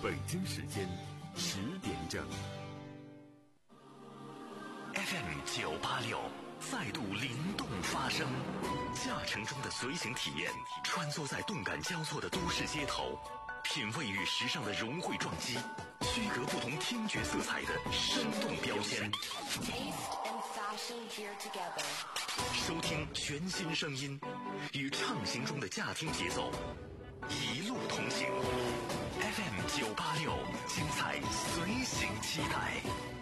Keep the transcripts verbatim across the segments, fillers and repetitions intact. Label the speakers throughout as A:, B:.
A: 北京时间十点整。
B: F M 九八六再度灵动发声，驾乘中的随行体验，穿梭在动感交错的都市街头，品味与时尚的融汇撞击，区隔不同听觉色彩的生动标签。收听全新声音，与畅行中的驾听节奏，一路同行。F M 九八六，精彩随行期待。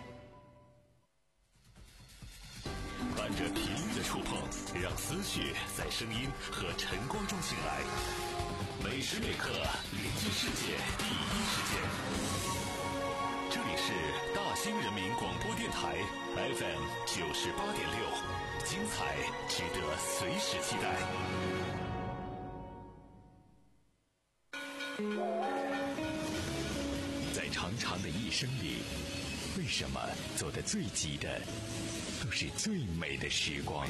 B: 伴着频率的触碰，让思绪在声音和晨光中醒来。每时每刻聆听世界第一时间。这里是大兴人民广播电台 F M 九十八点六，精彩值得随时期待。在长长的一生里，为什么走得最急的都是最美的时光？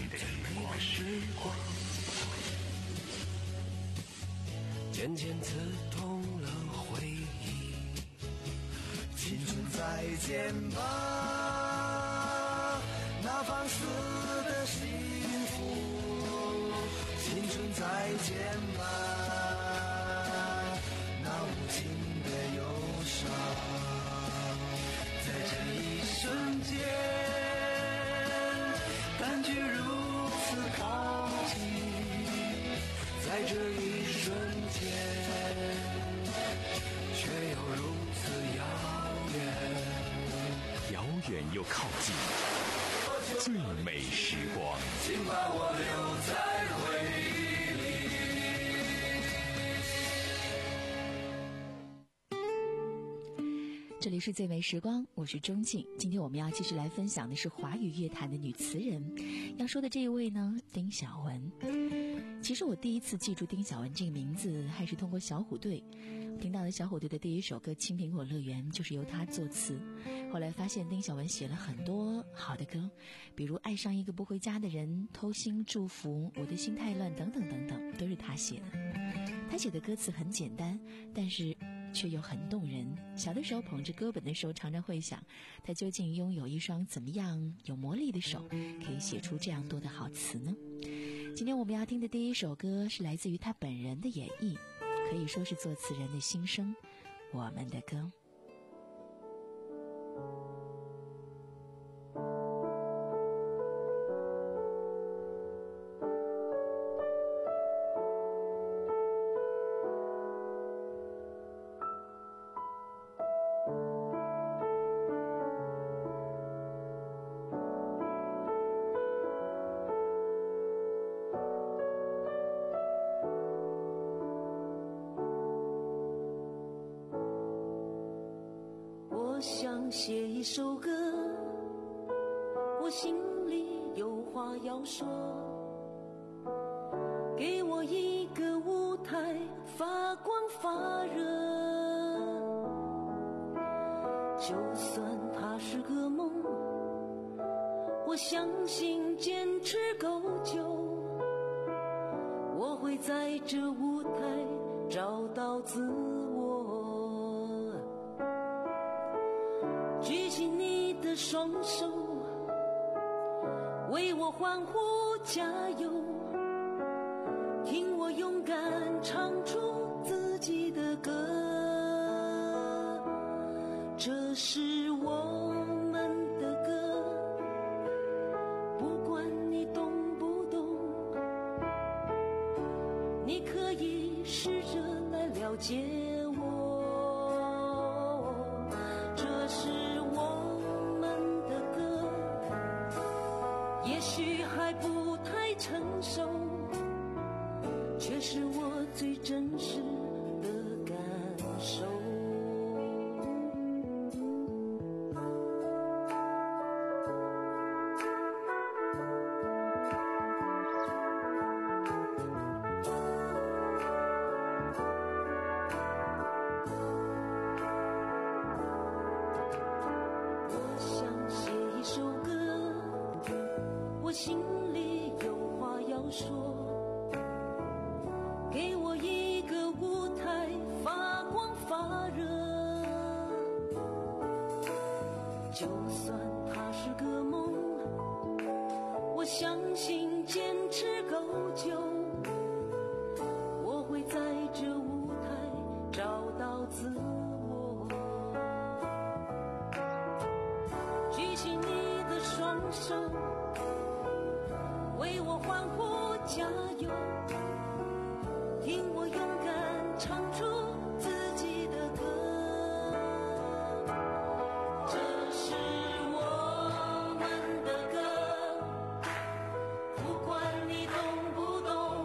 C: 渐渐刺痛了回忆，青春再见吧，那放肆的幸福，青春再见吧，那无情的忧伤，在这一瞬间感觉如此靠近，在这一瞬间却又如此遥远，
B: 遥远又靠近，最美时光，
C: 请把我留在回忆
D: 里。这里是最美时光，我是钟静。今天我们要继续来分享的是华语乐坛的女词人，要说的这一位呢，丁晓雯。其实我第一次记住丁晓雯这个名字还是通过小虎队，听到的小虎队的第一首歌《青苹果乐园》就是由他作词。后来发现丁晓雯写了很多好的歌，比如《爱上一个不回家的人》、《偷心祝福》、《我的心太乱》等等等等，都是他写的。他写的歌词很简单，但是却又很动人。小的时候捧着歌本的时候，常常会想，他究竟拥有一双怎么样有魔力的手，可以写出这样多的好词呢？今天我们要听的第一首歌是来自于他本人的演绎，可以说是作词人的心声，我们的歌。
E: 写一首歌，我心里有话要说，给我一个舞台，发光发热，就算它是个梦，我相信坚持够久，我会在这舞台找到自我。举起你的双手，为我欢呼加油，听我勇敢唱出自己的歌，这是我们的歌，不管你懂不懂，你可以试着来了解我。成熟，却是我最真实的感受。我想写一首歌，我心里有话要说，给我一个就算它是个梦，我相信坚持够久，我会在这舞台找到自我。举起你的双手，为我欢呼加油，听我勇敢唱出自己的歌。这是我们的歌，不管你懂不懂，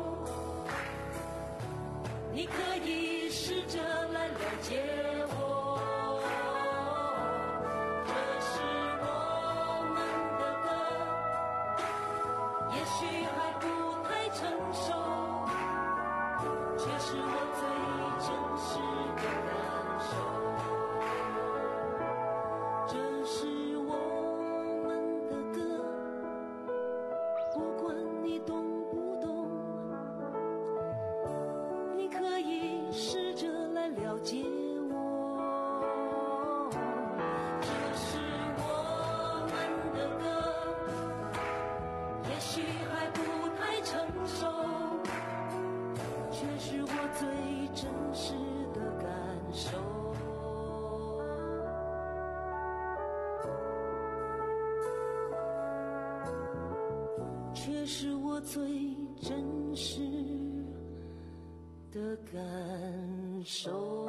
E: 你可以试着来了解我。却是我最真实的感受。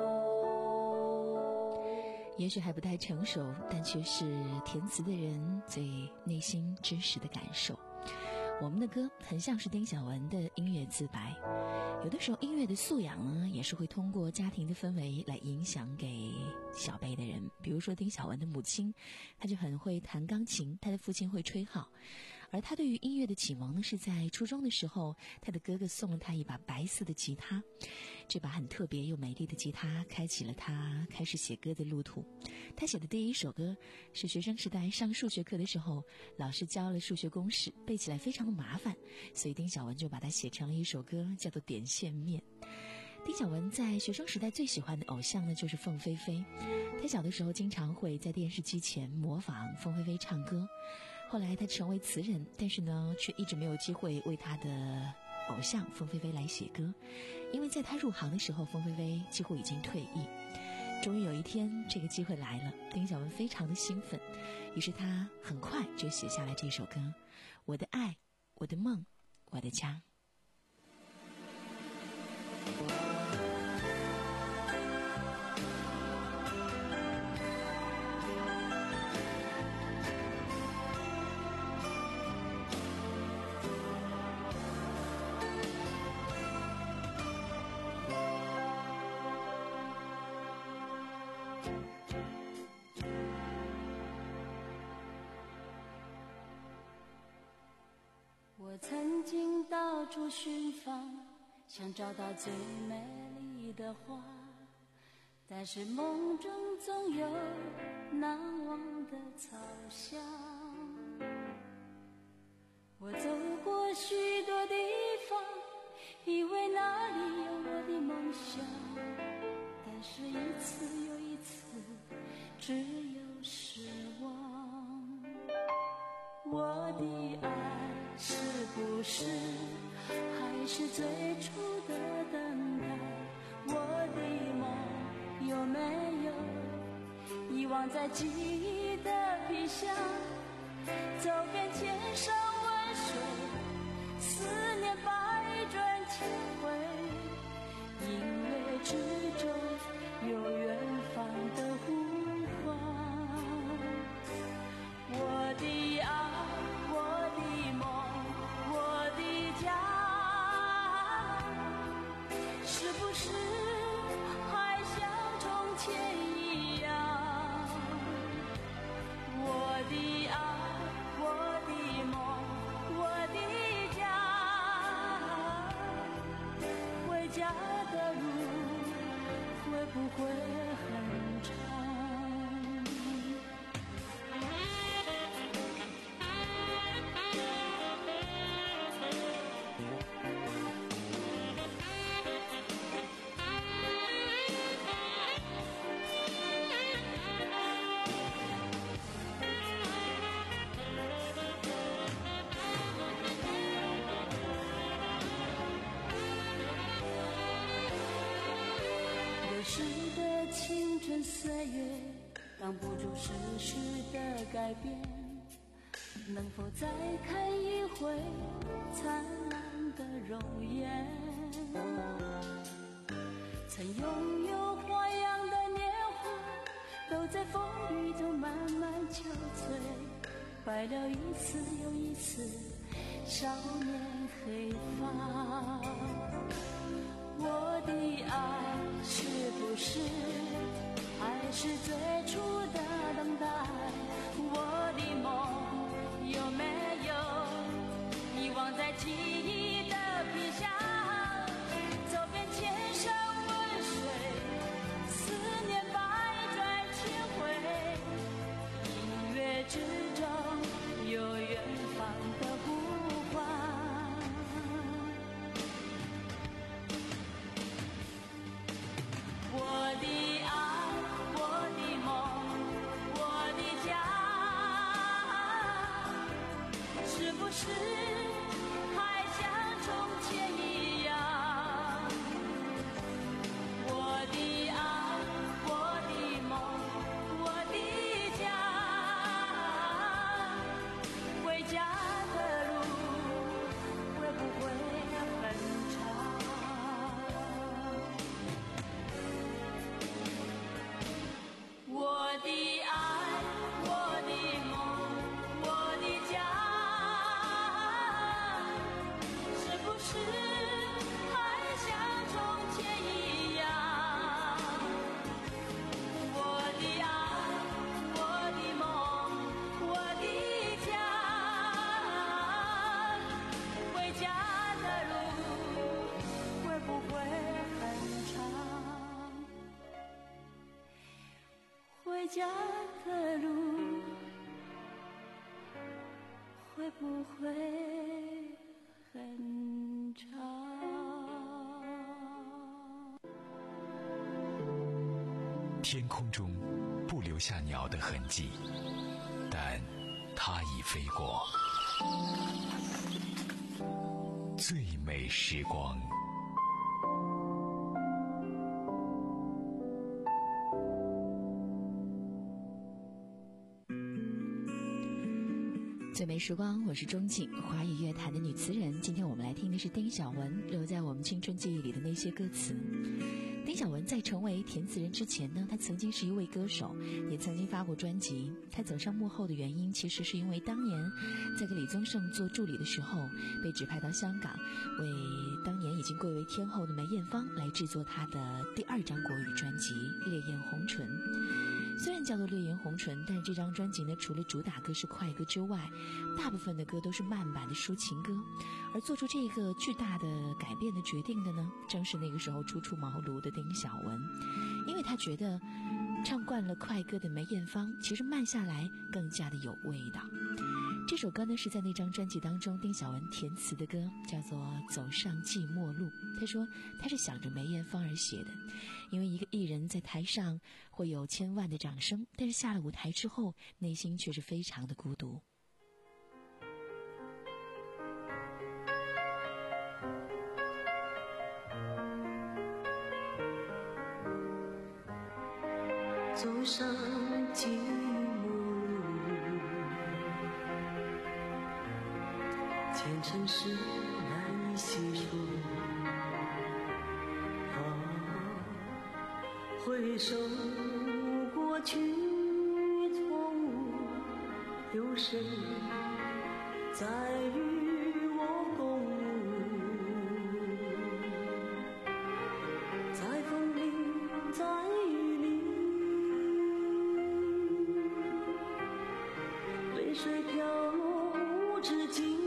D: 也许还不太成熟，但却是填词的人最内心真实的感受。我们的歌很像是丁晓雯的音乐自白，有的时候音乐的素养呢，也是会通过家庭的氛围来影响给小辈的人。比如说丁晓雯的母亲，她就很会弹钢琴，她的父亲会吹号。而他对于音乐的启蒙呢，是在初中的时候，他的哥哥送了他一把白色的吉他，这把很特别又美丽的吉他开启了他开始写歌的路途。他写的第一首歌是学生时代上数学课的时候，老师教了数学公式，背起来非常的麻烦，所以丁晓雯就把它写成了一首歌，叫做《点线面》。丁晓雯在学生时代最喜欢的偶像呢，就是凤飞飞。她小的时候经常会在电视机前模仿凤飞飞唱歌，后来她成为词人，但是呢，却一直没有机会为她的偶像凤飞飞来写歌，因为在她入行的时候，凤飞飞几乎已经退役。终于有一天，这个机会来了，丁晓雯非常的兴奋，于是她很快就写下了这首歌《我的爱，我的梦，我的家》。
E: 我曾经到处寻访，想找到最美丽的花，但是梦中总有难忘的草香。我走过许多地方，以为那里有我的梦想，但是一次又一次，只有失望。我的爱是不是还是最初的等待？我的梦有没有遗忘在记忆的皮箱？走遍千山万水，思念百转千回，音乐之中有远方的呼唤。我的爱，我的梦，我的家，是不是还像从前一样？我的爱，我的梦，我的家，回家的路会不会很长？ 逝的青春岁月挡不住世事的改变，能否再看一回灿烂的容颜？曾拥有花样的年华，都在风雨中慢慢憔悴，白了一次又一次少年黑发。我的爱是不是还是最初的等待？我的梦有没有遗忘在记忆的皮下？走遍千山万水，思念百转千回，音乐之中有远方的呼唤。我的爱，我的梦，我的家，是不是还像从前一样？我的爱，我的梦，我的家，回家的路会不会很长？我的爱，我的梦，我的家，是不是还像从前一样？我的爱，我的梦，我的家，回家的路会不会很长？回家的路会不会很长？
B: 天空中不留下鸟的痕迹，但它已飞过。最美时光。
D: 最美时光，我是钟静，华语乐坛的女词人。今天我们来听的是丁晓雯留在我们青春记忆里的那些歌词。丁晓雯在成为填词人之前呢，她曾经是一位歌手，也曾经发过专辑。她走上幕后的原因，其实是因为当年在给李宗盛做助理的时候，被指派到香港，为当年已经贵为天后的梅艳芳来制作她的第二张国语专辑《烈焰红唇》。虽然叫做烈焰红唇，但是这张专辑呢，除了主打歌是快歌之外，大部分的歌都是慢版的抒情歌。而做出这个巨大的改变的决定的呢，正是那个时候初出茅庐的丁晓雯，因为她觉得唱惯了快歌的梅艳芳，其实慢下来更加的有味道。这首歌呢是在那张专辑当中丁晓雯填词的歌，叫做《走上寂寞路》。她说她是想着梅艳芳而写的，因为一个艺人在台上会有千万的掌声，但是下了舞台之后内心却是非常的孤独。
E: 走上寂寞路，前尘事难以细数，啊，回首过去错误，有谁在与我共舞？在风里，在雨里，泪水飘落无止境。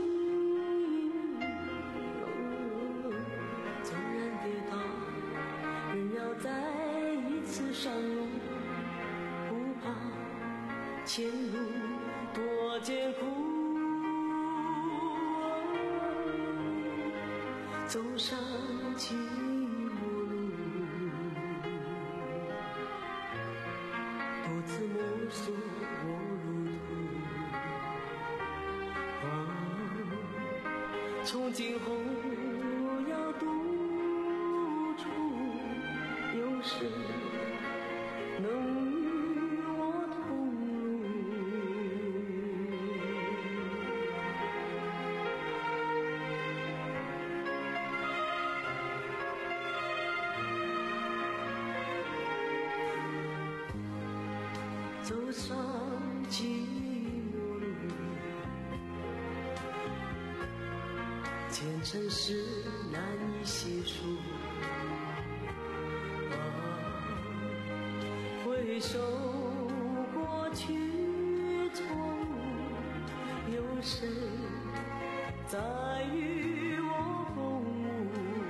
E: 纵然跌倒，仍要再一次上路，不怕前路多艰苦。走上寂寞路，独自摸索我路途。啊，从今后要独处，有谁谁能与我同路？走上寂寞路，前尘事难以细数。啊，回首过去错误，有谁在与我共舞？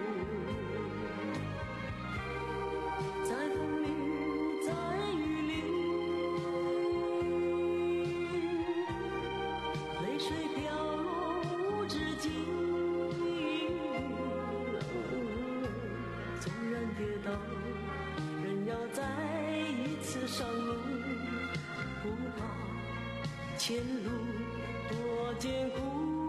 E: 在风里，在雨里，泪水飘落无止境。纵然跌倒，仍要再一次上路，不怕前路多艰苦。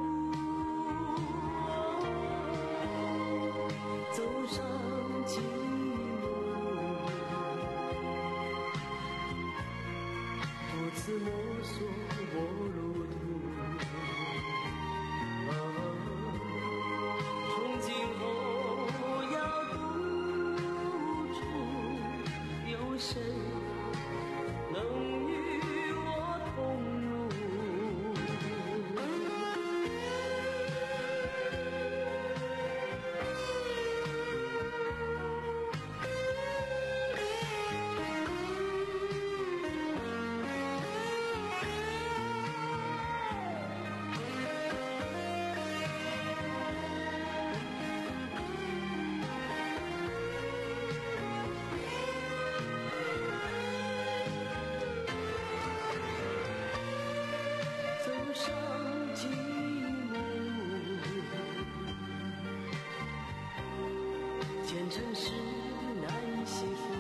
E: 走上寂寞路，独自摸索我路途。啊，从今后要独处，有谁能与我同路？走上寂寞路，前尘事难以细数。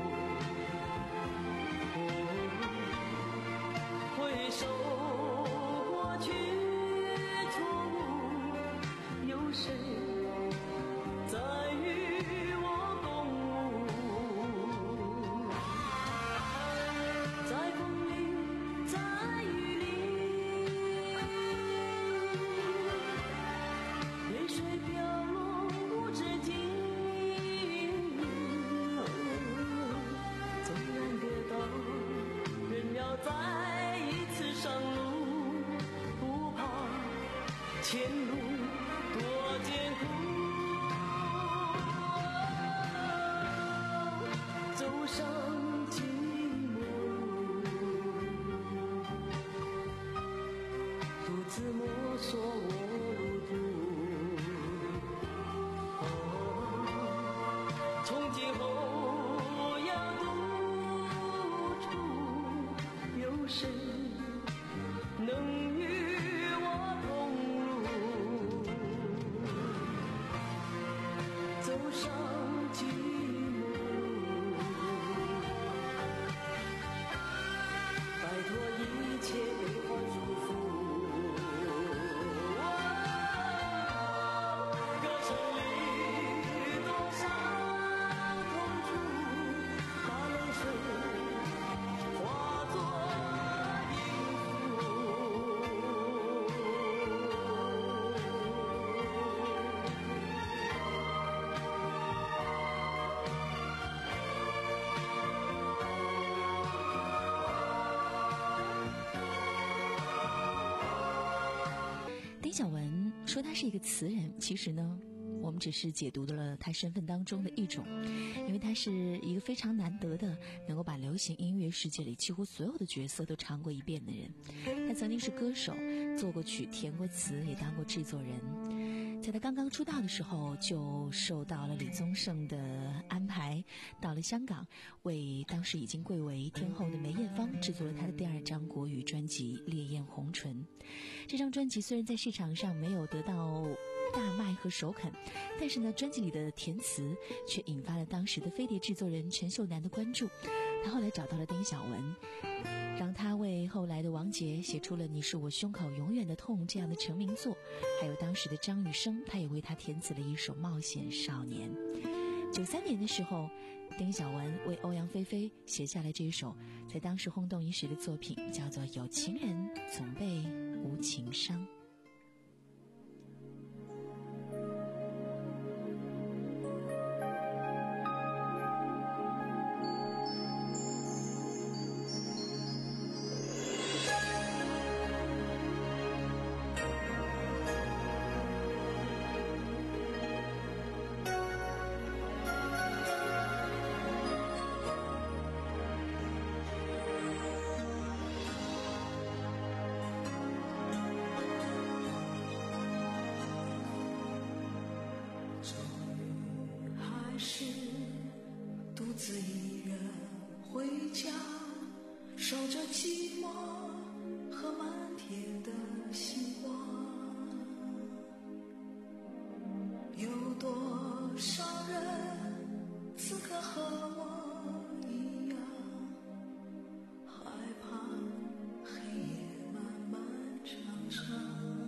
E: 回首过去错误，有谁在与我共舞？在风里，在雨里，泪水飘落无止境。纵然跌倒，仍要再一次上路，不怕前路多艰苦。走上寂寞路，独自摸索我路途。啊，从今后要独处，有谁能与我同路？走上寂寞路，摆脱一切悲欢束缚。歌声里多少痛楚，把泪水化作音符。
D: 丁晓文说他是一个词人，其实呢我们只是解读了他身份当中的一种，因为他是一个非常难得的能够把流行音乐世界里几乎所有的角色都尝过一遍的人。他曾经是歌手，作过曲，填过词，也当过制作人。在他刚刚出道的时候，就受到了李宗盛的安排，到了香港，为当时已经贵为天后的梅艳芳制作了他的第二张国语专辑《烈焰红唇》。这张专辑虽然在市场上没有得到大卖和首肯，但是呢，专辑里的填词却引发了当时的飞碟制作人陈秀楠的关注。他后来找到了丁晓文，让他为后来的王杰写出了《你是我胸口永远的痛》这样的成名作，还有当时的张雨生，他也为他填词了一首《冒险少年》。 九三年的时候，丁晓文为欧阳菲菲写下了这首在当时轰动一时的作品，叫做《有情人总被无情伤》。
F: 守着寂寞和满天的星光，有多少人此刻和我一样，害怕黑夜漫漫长长，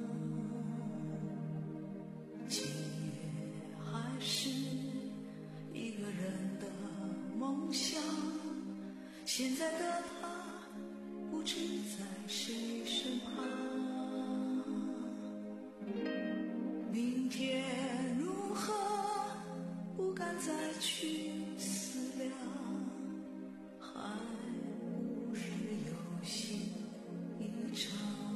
F: 今夜还是一个人的梦想，现在的他不知在谁身旁，明天如何不敢再去思量，还不是有心一场。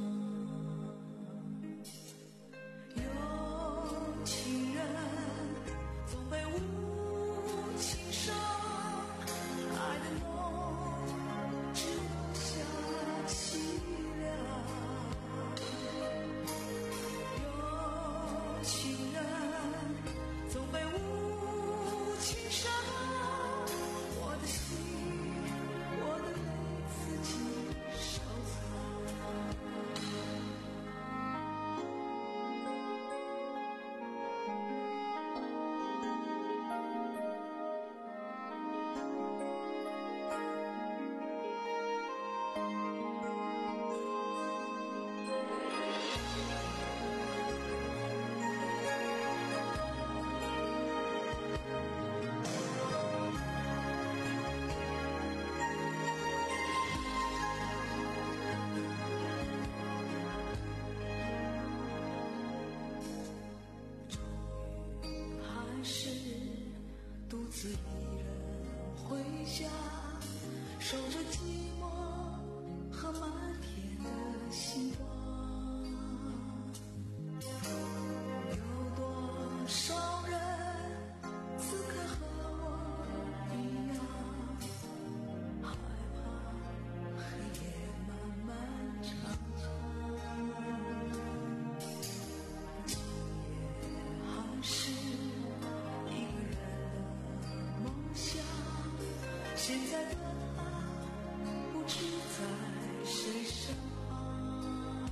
F: 有情人总被无情伤，爱的梦只留下凄凉。有情人总被无情伤，我的心我的泪自己收藏。还是独自一人回家，守着寂寞和满天的星光。有多少人此刻和我一样，害怕黑夜漫漫长长，今夜还是一个人的梦想，现在的他不知在谁身旁，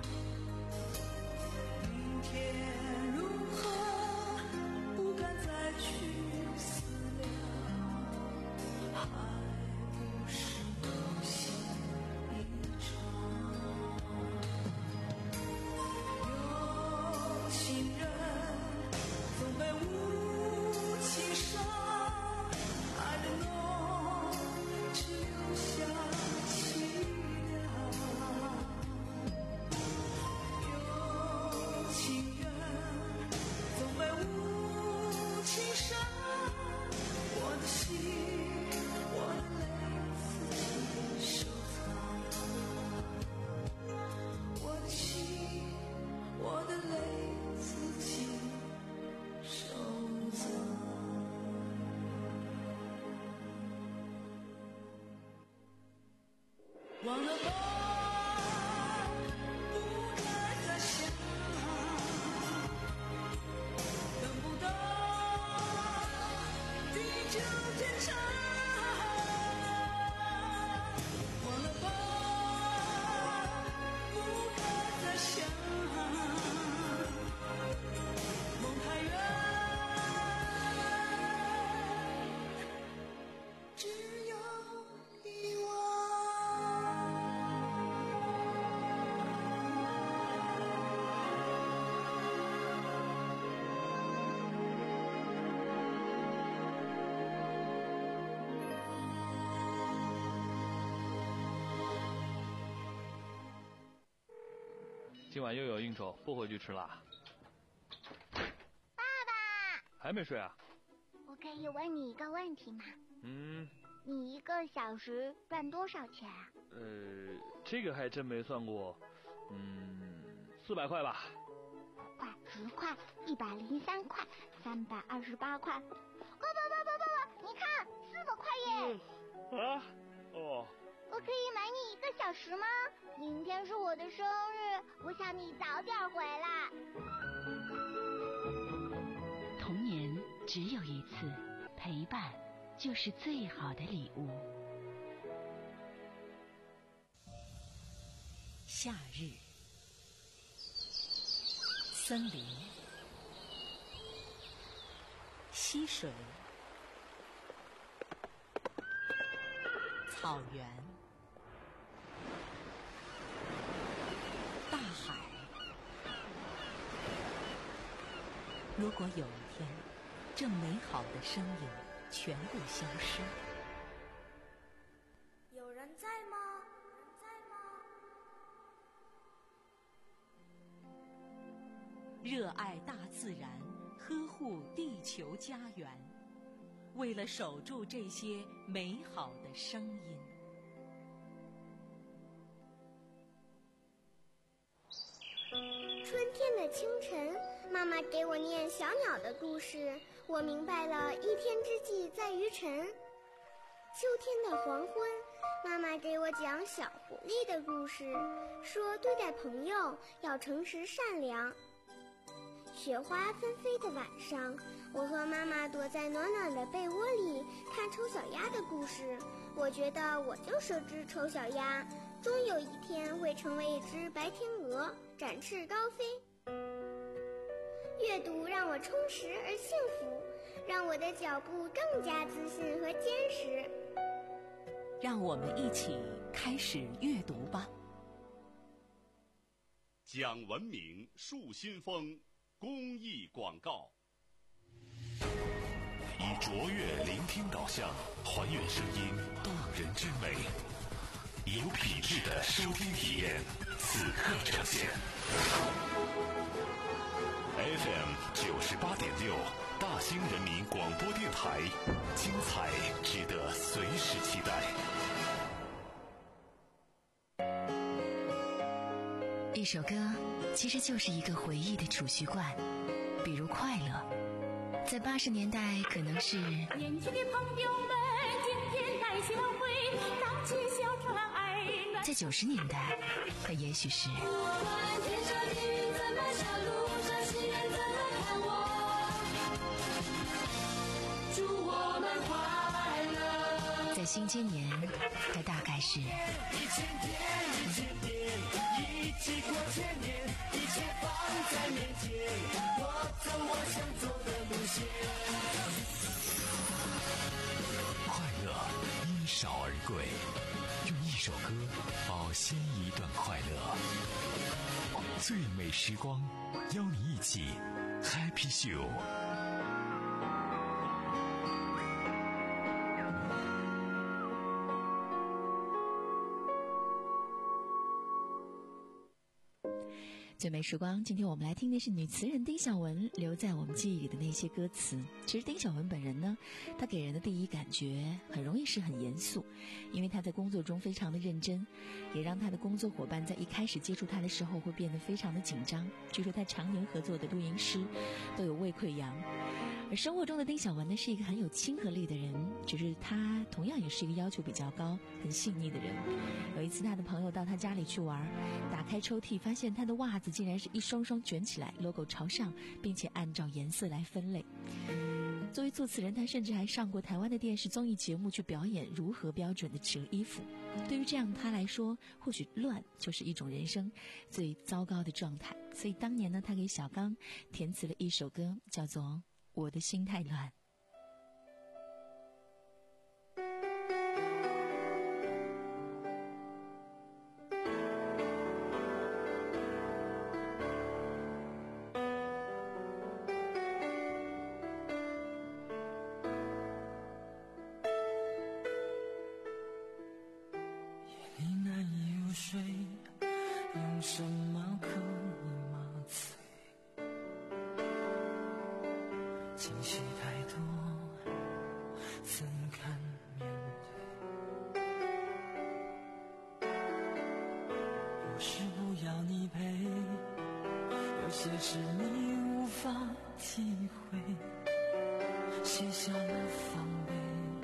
F: 明天如何不敢再去思量，还不是有心一场。有情人总被无情伤，爱的浓只留下凄凉。有情人总被无情伤，我的心我的泪自己收藏。我的心我的泪自己收藏。忘了吧，不该再想，等不到地久天长。忘了吧，不该再想，梦太远，只有遗忘。
G: 今晚又有应酬，不回去吃啦。
H: 爸爸，
G: 还没睡啊？
H: 我可以问你一个问题吗？
G: 嗯。
H: 你一个小时赚多少钱啊？
G: 呃，这个还真没算过。嗯，四百块吧。
H: 五块、十块、一百零三块、三百二十八块。爸爸爸爸爸爸，你看，四百块耶！
G: 嗯、啊？哦。
H: 我可以买你一个小时吗？明天是我的生日，我想你早点回来。
D: 童年只有一次，陪伴就是最好的礼物。夏日，森林，溪水，草原，大海。如果有一天，这美好的声音全部消失，
F: 有人在吗？有人在吗？
D: 热爱大自然，呵护地球家园，为了守住这些美好的声音。
H: 春天的清晨，妈妈给我念小鸟的故事，我明白了一天之计在于晨。秋天的黄昏，妈妈给我讲小狐狸的故事，说对待朋友要诚实善良。雪花纷飞的晚上，我和妈妈躲在暖暖的被窝里看丑小鸭的故事，我觉得我就是只丑小鸭，终有一天会成为一只白天鹅，展翅高飞。阅读让我充实而幸福，让我的脚步更加自信和坚实。
D: 让我们一起开始阅读吧。
B: 讲文明树新风公益广告，以卓越聆听导向，还原声音动人之美，有品质的收听体验，此刻呈现。F M 九十八点六，大兴人民广播电台，精彩值得随时期待。
D: 一首歌其实就是一个回忆的储蓄罐，比如快乐，在八十年代可能是
E: 年轻的朋友们，今天带笑会，荡起小船爱暖。
D: 在九十年代，它也许是
E: 我们牵着你在漫长路上，行人怎么看我？祝我们快乐。
D: 在新千年，它大概是
C: 一千天，一千年，一起过千年，一切放在面前，我走我想走的路线。
B: 快乐因少而贵，用一首歌保鲜一段快乐。最美时光，邀你一起 Happy Show。
D: 最美时光，今天我们来听的是女词人丁晓雯留在我们记忆里的那些歌词。其实丁晓雯本人呢，她给人的第一感觉很容易是很严肃，因为她在工作中非常的认真，也让她的工作伙伴在一开始接触她的时候会变得非常的紧张。据说她常年合作的录音师都有胃溃疡。而生活中的丁晓雯呢，是一个很有亲和力的人，只是她同样也是一个要求比较高、很细腻的人。有一次，她的朋友到她家里去玩，打开抽屉，发现她的袜子竟然是一双双卷起来 ，logo 朝上，并且按照颜色来分类。作为作词人，她甚至还上过台湾的电视综艺节目去表演如何标准的折衣服。对于这样她来说，或许乱就是一种人生最糟糕的状态。所以当年呢，她给小刚填词了一首歌，叫做《我的心太乱》。
C: 夜里难以入睡，用什么口
F: 情绪太多，怎敢面对？不是不要你陪，有些事你无法体会，卸下了防备，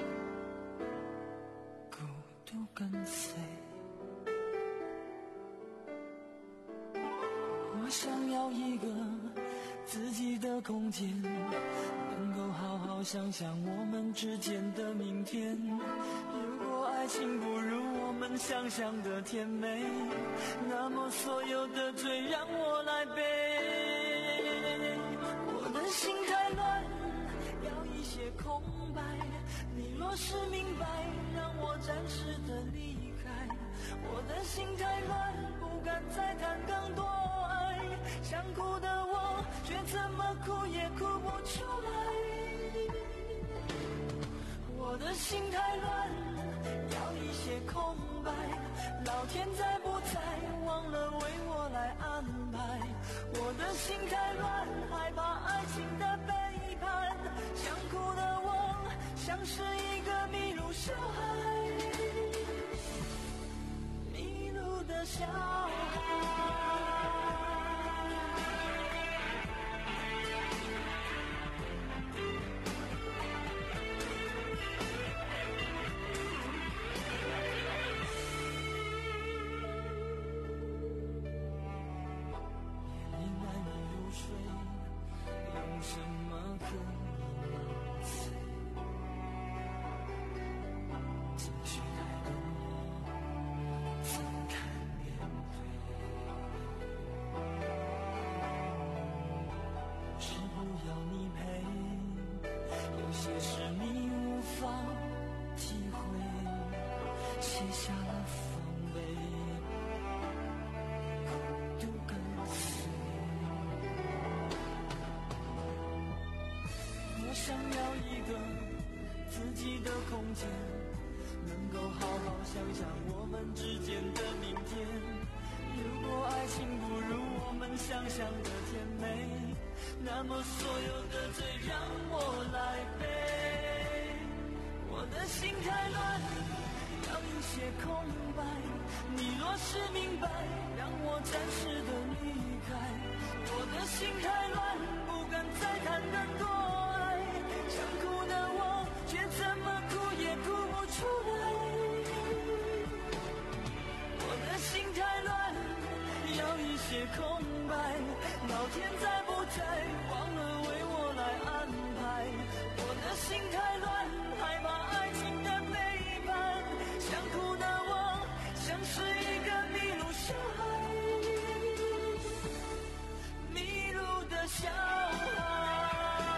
F: 孤独跟随。我想要一个自己的空间，能够好好想想我们之间的明天。如果爱情不如我们想象的甜美，那么所有的罪让我来背。我的心太乱，要一些空白，你若是明白，让我暂时的离开。我的心太乱，不敢再谈更多爱，想哭的我却怎么哭也哭不出来。我的心太乱，要一些空白，老天在不在忘了为我来安排。我的心太乱，害怕爱情的背叛，想哭的我像是一个迷路小孩，迷路的小孩。想要一个自己的空间，能够好好想想我们之间的明天。如果爱情不如我们想象的甜美，那么所有的罪让我来背。我的心太乱，要一些空白，你若是明白，让我暂时的离开。我的心太乱，不敢再谈更多爱，想哭的我却怎么哭也哭不出来。我的心太乱，要一些空白，老天在不在忘了为我来安排。我的心太乱，害怕爱情的背叛，想哭的我像是一个迷路小孩，迷路的小孩。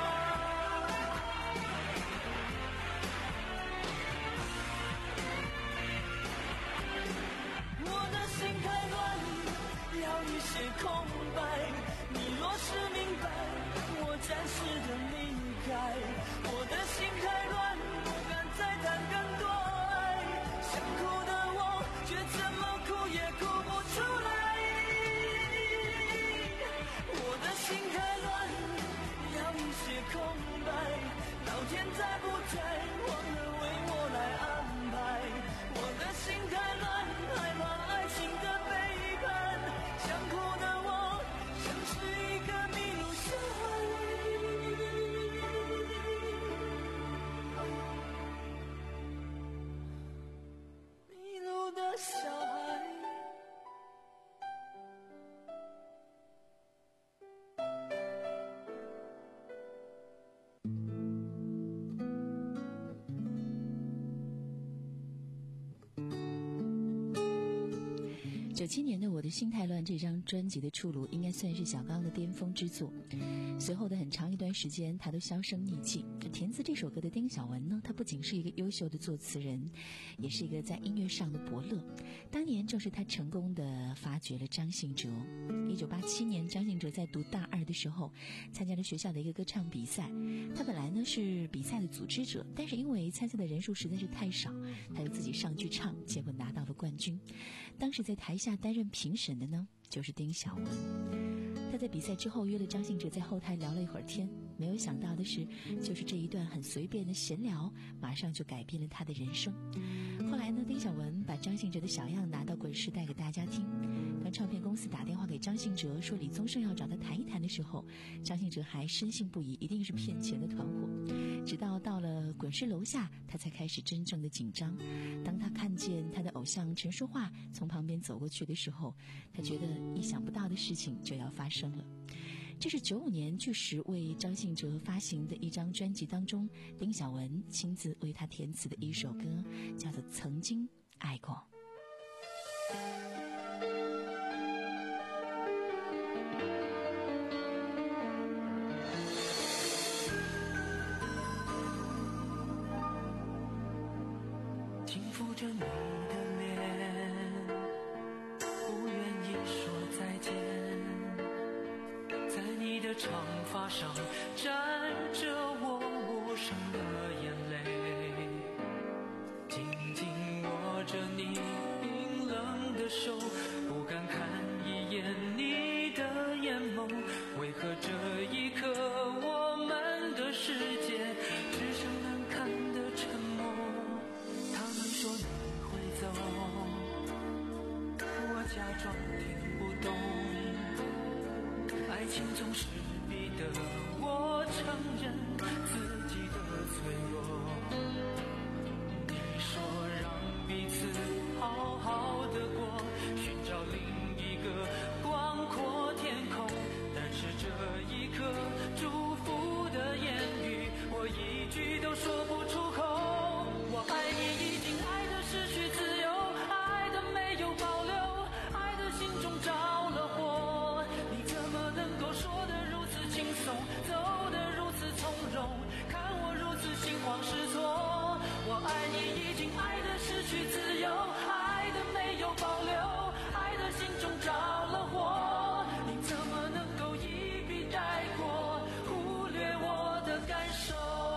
F: 要一些空白，你若是明白，我暂时的离开。我的心太乱，不敢再谈更多爱，想哭的我却怎么哭也哭不出来。我的心太乱，要一些空白，老天在不在忘了为我来安排。我的心太乱，害怕爱情的背叛，想哭的我像是一个迷路小孩，迷路的小孩。
D: 九七年的《我的心太乱》这张专辑的出炉，应该算是小刚的巅峰之作。随后的很长一段时间，他都销声匿迹。填词这首歌的丁晓文呢，他不仅是一个优秀的作词人，也是一个在音乐上的伯乐。当年正是他成功的发掘了张信哲。一九八七年，张信哲在读大二的时候，参加了学校的一个歌唱比赛。他本来呢是比赛的组织者，但是因为参赛的人数实在是太少，他就自己上去唱，结果拿到了冠军。当时在台下担任评审的呢，就是丁晓文。他在比赛之后约了张信哲在后台聊了一会儿天， 没有想到的是，就是这一段很随便的闲聊，马上就改变了他的人生。后来呢，丁晓文把张信哲的小样拿到滚石带给大家听。当唱片公司打电话给张信哲说李宗盛要找他谈一谈的时候，张信哲还深信不疑，一定是骗钱的团伙。直到到了滚石楼下，他才开始真正的紧张。当他看见他的偶像陈淑桦从旁边走过去的时候，他觉得意想不到的事情就要发生了。这是九五年巨石为张信哲发行的一张专辑当中，丁晓文亲自为他填词的一首歌，叫做《曾经爱过》。
F: 轻抚着你的脸，不愿意说再见，在你的长发上沾着我无声的眼泪，紧紧握着你冰冷的手，不敢看一眼你的眼眸，为何这一刻我们的世界只剩难看的沉默？他们说你会走，我假装听不懂，爱情总是逼得我承认自己的脆弱。你说让彼此好好的过，寻找另一个广阔天空，但是这一刻祝福的言语我一句都说不出口。我爱你已经爱得失去自由，爱得没有保留，爱得心中着了火，你怎么能够说得如此轻松，走得如此从容，看我如此心慌失措。我爱你已经爱得失去自由，爱得没有保留，爱得心中着了火，你怎么能够一笔带过，忽略我的感受。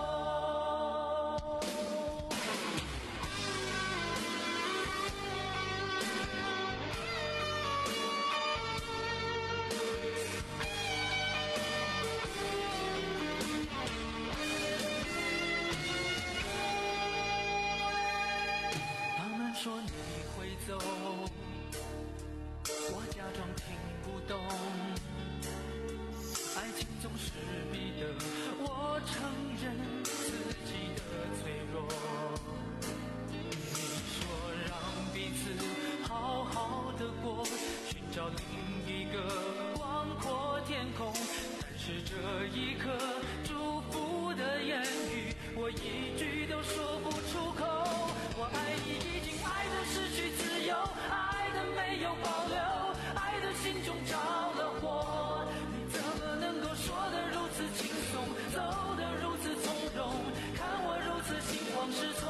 F: 他们说你会走，我假装听不懂，爱情总是逼得我承认自己的脆弱。你说让彼此好好的过，寻找另一个广阔天空，但是这一刻祝福的言语我一句都说不出口。我爱你已经爱得失去自由，爱得没有保留，爱得心中着了火，你怎么能够说得如此轻松，走得如此从容，看我如此心慌失措。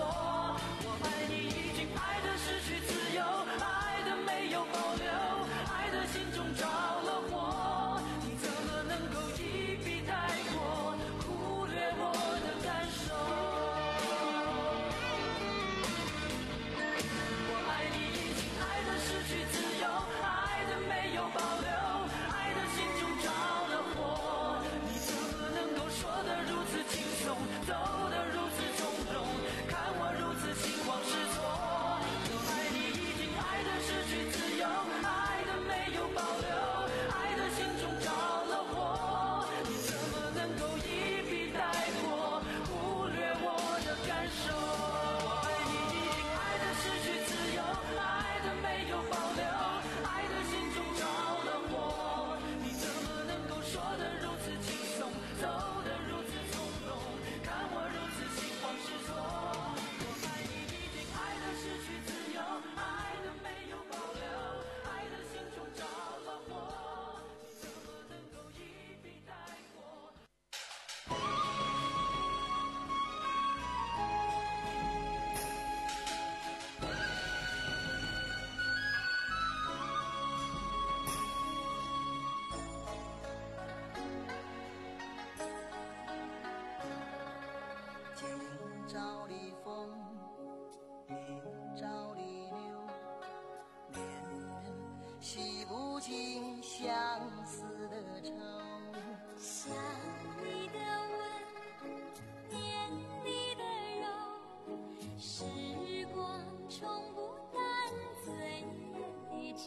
E: 酒。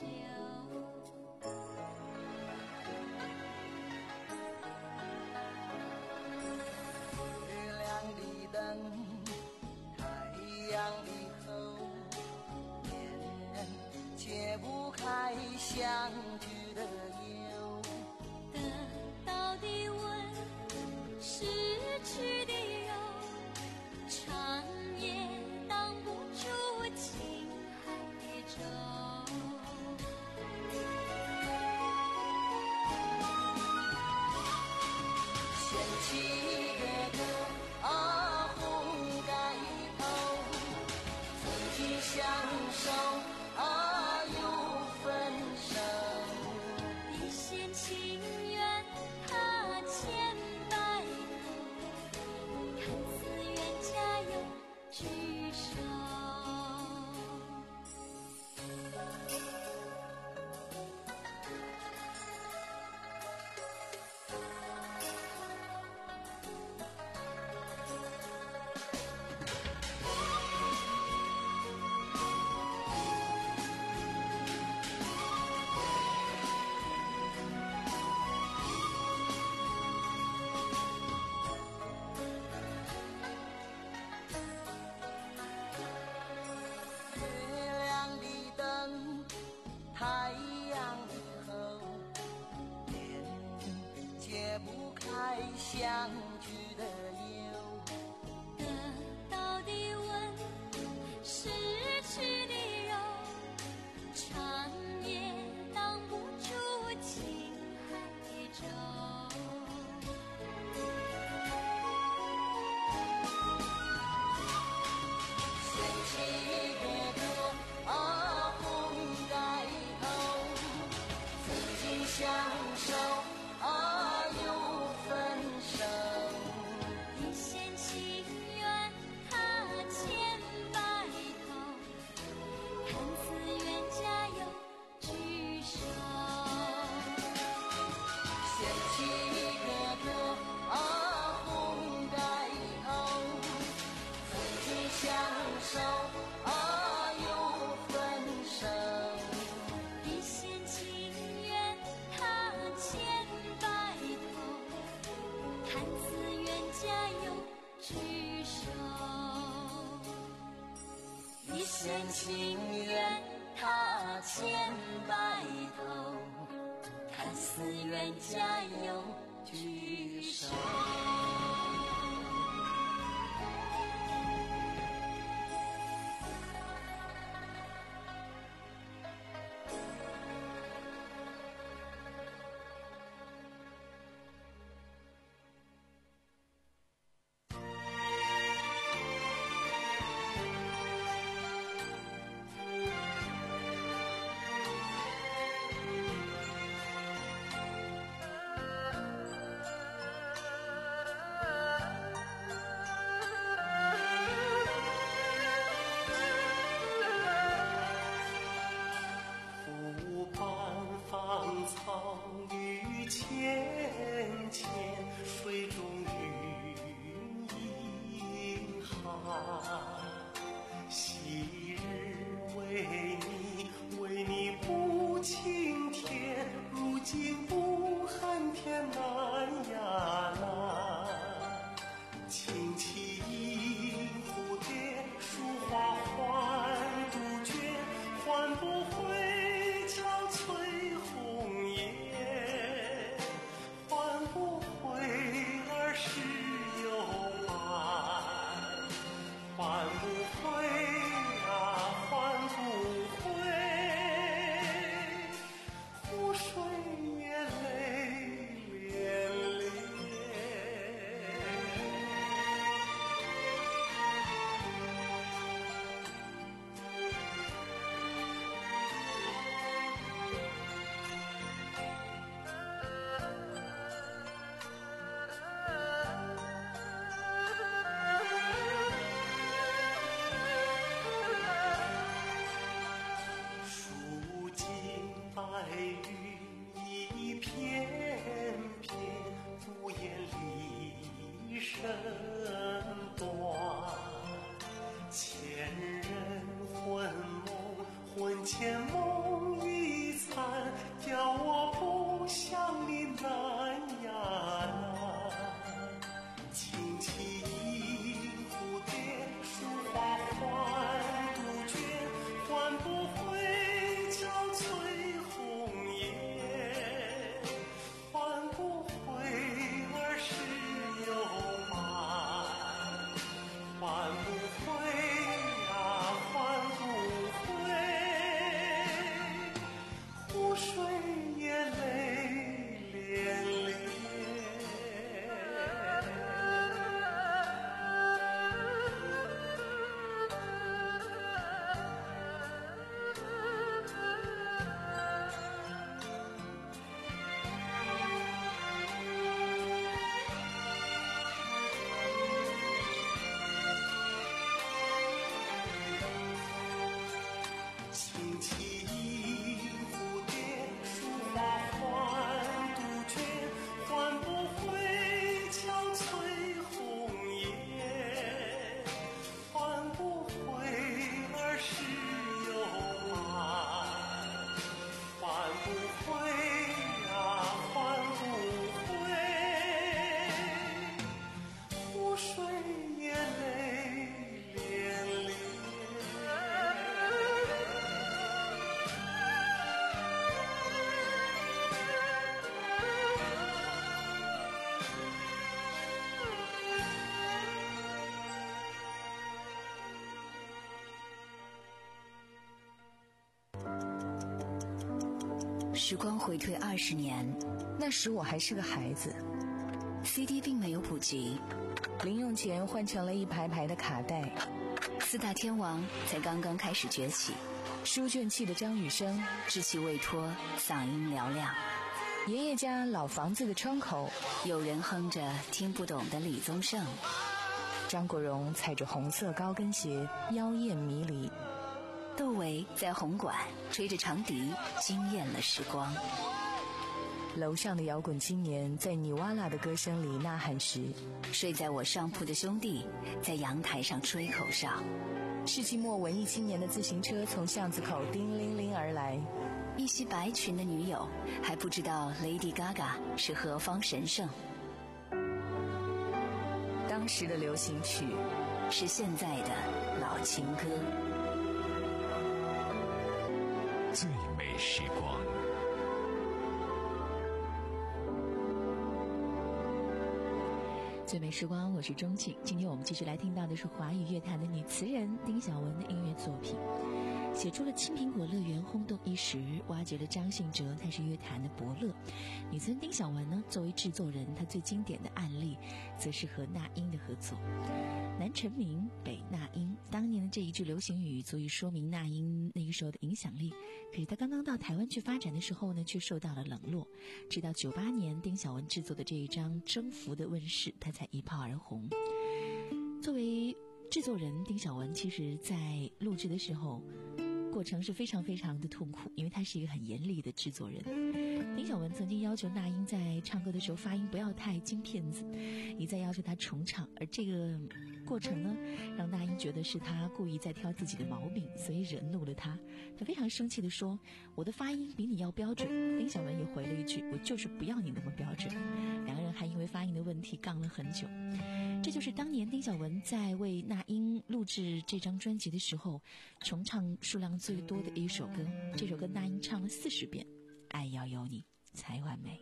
F: 月亮的灯，太阳的后，恋人解不开相聚的忧。
E: 得到的吻，失去的柔，长夜挡不住情海的舟。
F: 掀起个个啊红盖头，曾经相守啊又分手。
E: 一线情缘踏千百头，看似冤家又聚首。
F: 月亮的灯，太阳的后，恋人解不开相聚的忧。
E: 得到的吻，失去的柔，长夜挡不住情海的舟。
F: 掀起个个啊红盖头，曾经相守啊又分手。
E: 一线情缘踏千百头，看似冤家又聚首。
F: 掀起个个啊红盖头，曾经相守啊又分手。
E: 一线情缘踏千百头，看似冤家又聚首。
F: 一线情缘踏千百头，看似冤家又聚首。
C: 湖畔芳草绿浅浅，水中云影寒。昔日为你，为你不青天，如今不恨天难呀难。轻骑银蝴蝶，书画换杜鹃，换不回憔悴红颜，换不回儿时有伴，换不回啊，换不回，湖水眼泪涟涟。数尽白云一片片，不言离身短。前人魂梦，魂牵梦萦
I: 时光回退二十年，
J: 那时我还是个孩子，
I: C D 并没有普及，
J: 零用钱换成了一排排的卡带，
I: 四大天王才刚刚开始崛起，
J: 书卷气的张雨生，
I: 稚气未脱，嗓音嘹亮，
J: 爷爷家老房子的窗口，
I: 有人哼着听不懂的李宗盛，
J: 张国荣踩着红色高跟鞋，妖艳迷离，
I: 窦唯在红馆吹着长笛，惊艳了时光。
J: 楼上的摇滚青年在尼瓦拉的歌声里呐喊时，
I: 睡在我上铺的兄弟在阳台上吹口哨。
J: 世纪末文艺青年的自行车从巷子口叮铃铃而来，
I: 一袭白裙的女友还不知道 Lady Gaga 是何方神圣。
J: 当时的流行曲
I: 是现在的老情歌。
B: 最美时光，
D: 最美时光，我是钟景。今天我们继续来听到的是华语乐坛的女词人丁晓雯的音乐作品，写出了《青苹果乐园》轰动一时，挖掘了张信哲，他是乐坛的伯乐。女词人丁晓雯呢，作为制作人，她最经典的案例，则是和那英的合作。南陈明，北那英，当年的这一句流行语足以说明那英那个时候的影响力。可是她刚刚到台湾去发展的时候呢，却受到了冷落。直到九八年，丁晓雯制作的这一张《征服》的问世，她才一炮而红。作为制作人，丁晓雯其实在录制的时候，过程是非常非常的痛苦，因为她是一个很严厉的制作人。丁晓雯曾经要求那英在唱歌的时候发音不要太金片子，一再要求她重唱，而这个过程呢，让那英觉得是她故意在挑自己的毛病，所以惹怒了她。她非常生气地说：“我的发音比你要标准。”丁晓雯也回了一句：“我就是不要你那么标准。”两个人还因为发音的问题杠了很久。这就是当年丁晓雯在为那英录制这张专辑的时候，重唱数量最多的一首歌。这首歌那英唱了四十遍，《爱要有你才完美》。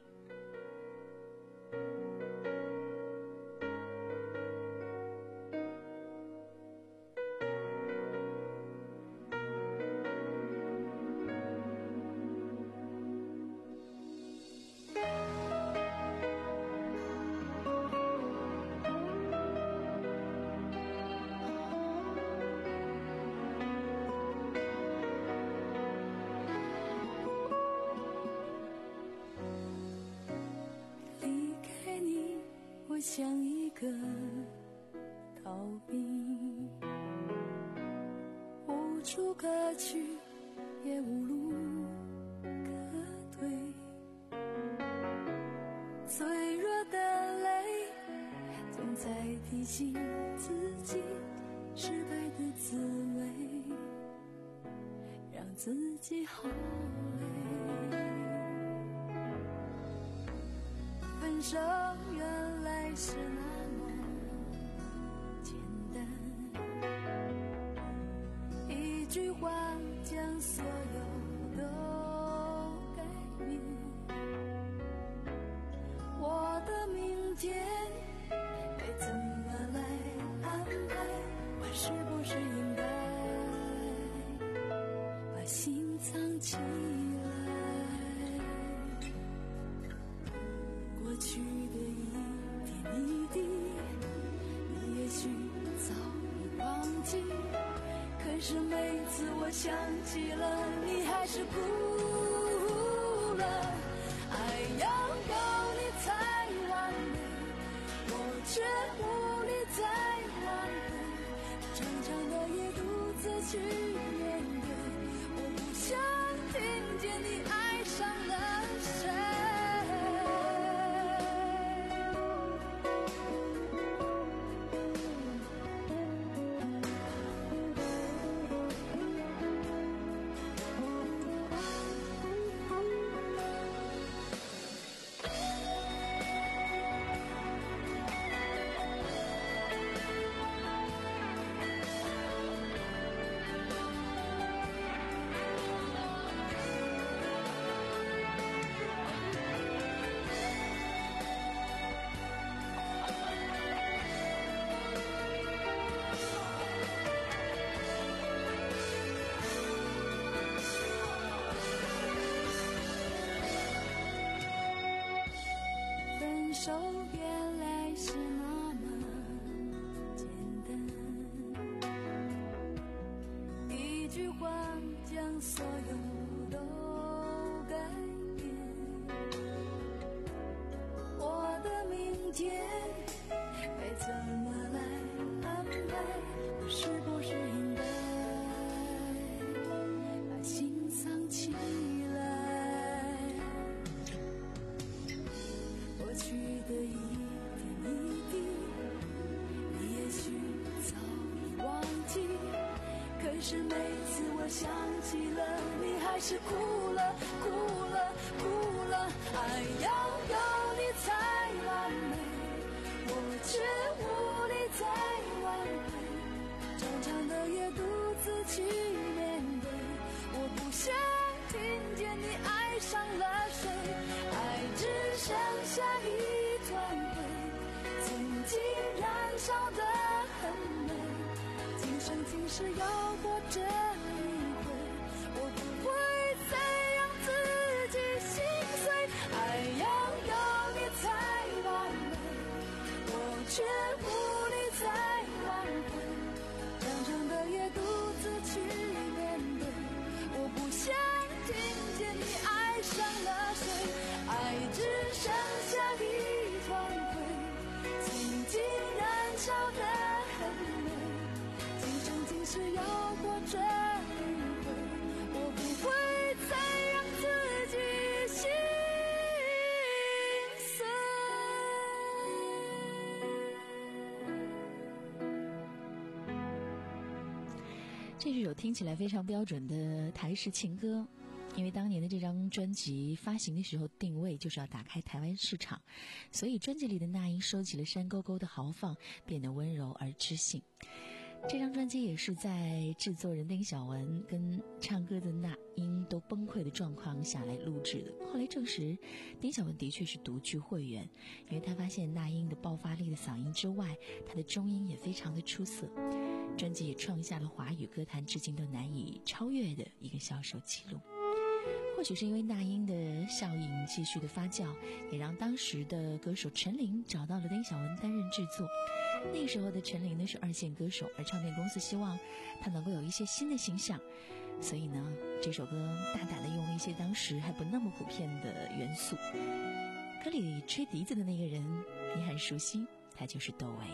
E: 像一个逃兵，无处可去，也无路可退。脆弱的泪，总在提醒自己失败的滋味，让自己好累。分手原来是那么简单，一句话将所有都改变。我的明天该怎么来安排？我是不是应该把心藏起来？过去的一点一滴，你也许早已忘记，可是每次我想起了，你还是哭了。爱要有你才完美，我却无力再挽回，长长的夜独自去面对，我不想听见你爱上了谁。 手原来是那么简单，一句话将所有都改变。我的明天该怎么来安排？我是不是应该把心藏起来？过去的一点一滴，你也许早已忘记，可是每次我想起了你，还是哭了哭了哭了。爱要有你才完美，我却无力再挽回，长长的夜独自去面对。我不想听见你爱上了谁，爱只剩下一团灰，曾经燃烧得很美，今生今世要过这一回，我不会再让自己心碎。爱要有你才完美，我却无力再挽回，长长的夜独自去面对。我不想听见你爱上了谁，爱只剩下一团灰，曾经燃烧得很美，今生今世要过这一回，我不会再让自己心碎。
D: 这是首听起来非常标准的台式情歌，因为当年的这张专辑发行的时候定位就是要打开台湾市场，所以专辑里的那英收起了山沟沟的豪放，变得温柔而知性。这张专辑也是在制作人丁晓文跟唱歌的那英都崩溃的状况下来录制的。后来证实丁晓文的确是独具慧眼，因为他发现那英的爆发力的嗓音之外，他的中音也非常的出色。专辑也创下了华语歌坛至今都难以超越的一个销售记录。或许是因为那英的效应继续的发酵，也让当时的歌手陈琳找到了丁晓文担任制作。那时候的陈琳呢是二线歌手，而唱片公司希望她能够有一些新的形象，所以呢这首歌大胆的用了一些当时还不那么普遍的元素。歌里吹笛子的那个人你很熟悉，他就是窦唯。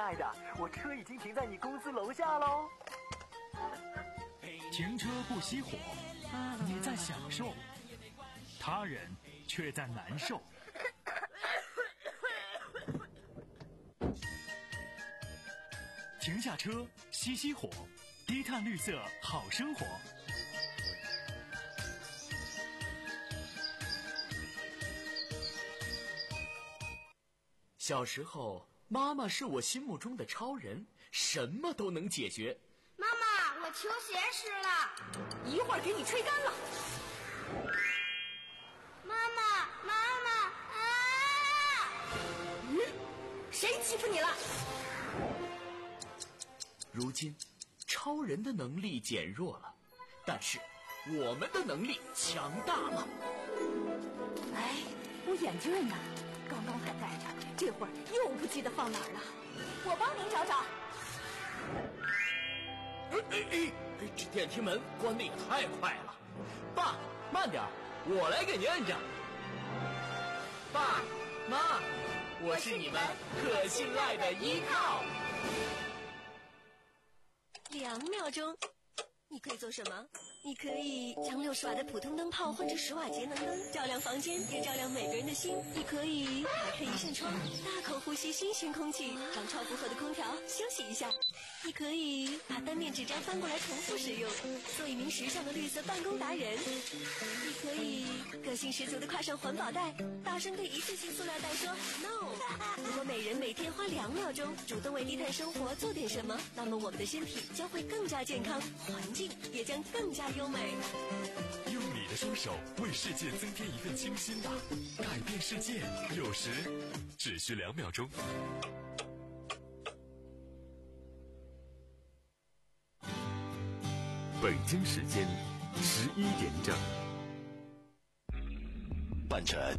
K: 爱的，我车已经停在你公司楼下喽。
L: 停车不熄火，你在享受，他人却在难受。停下车，熄熄火，低碳绿色好生活。
M: 小时候，妈妈是我心目中的超人，什么都能解决。
H: 妈妈，我球鞋湿了，
N: 一会儿给你吹干了。
H: 妈妈，妈妈啊！
N: 嗯，谁欺负你了？
M: 如今，超人的能力减弱了，但是我们的能力强大了。
N: 哎，我眼镜呢？刚刚还戴着，这会儿又不记得放哪儿了。我帮您找找。
M: 哎哎哎！这电梯门关得也太快了。爸，慢点，我来给您摁着。爸妈，我是你们可信赖的依靠。
O: 两秒钟，你可以做什么？你可以将六十瓦的普通灯泡换成十瓦节能灯，照亮房间，也照亮每个人的心。你可以打开一扇窗，大口呼吸新鲜空气，让超负荷的空调休息一下。你可以把单面纸张翻过来重复使用，做一名时尚的绿色办公达人。你可以个性十足的挎上环保袋，大声对一次性塑料袋说 no。如果每人每天花两秒钟主动为低碳生活做点什么，那么我们的身体将会更加健康，环境也将更加优美。
B: 用你的双手为世界增添一份清新吧，改变世界有时只需两秒钟。
A: 北京时间十一点整，
B: 伴着